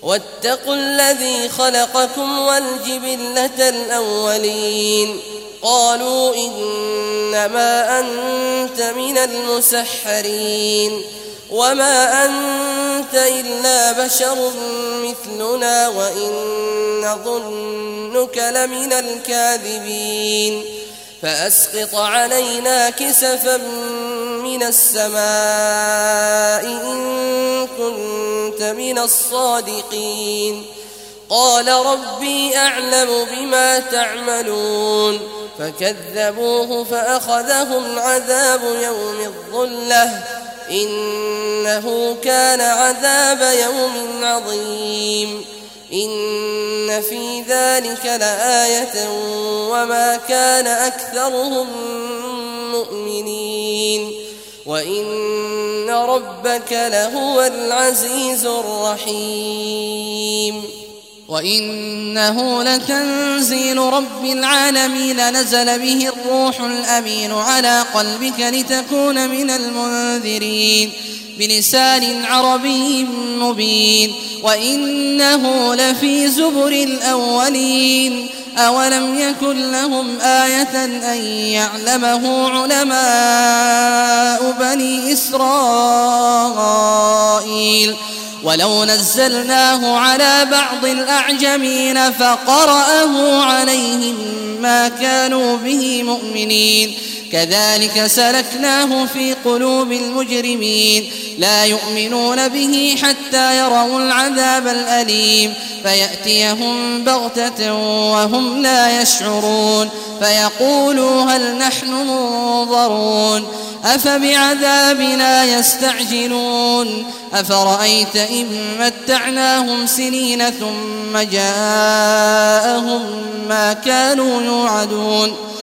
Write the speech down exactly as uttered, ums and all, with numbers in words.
واتقوا الذي خلقكم والجبلة الأولين قالوا إنما أنت من المسحرين وما أنت إلا بشر مثلنا وإن نظنك لمن الكاذبين فأسقط علينا كسفا من السماء إن كنت من الصادقين قال ربي أعلم بما تعملون فكذبوه فأخذهم عذاب يوم الظلة إنه كان عذاب يوم عظيم إن في ذلك لآية وما كان أكثرهم مؤمنين وإن ربك لهو العزيز الرحيم وإنه لتنزيل رب العالمين نزل به الروح الأمين على قلبك لتكون من المنذرين بلسان عربي مبين وإنه لفي زبر الأولين أولم يكن لهم آية أن يعلمه علماء بني إسرائيل ولو نزلناه على بعض الأعجمين فقرأه عليهم ما كانوا به مؤمنين كذلك سلكناه في قلوب المجرمين لا يؤمنون به حتى يروا العذاب الأليم فيأتيهم بغتة وهم لا يشعرون فيقولوا هل نحن منظرون أفبعذابنا يستعجلون أفرأيت إن متعناهم سنين ثم جاءهم ما كانوا يوعدون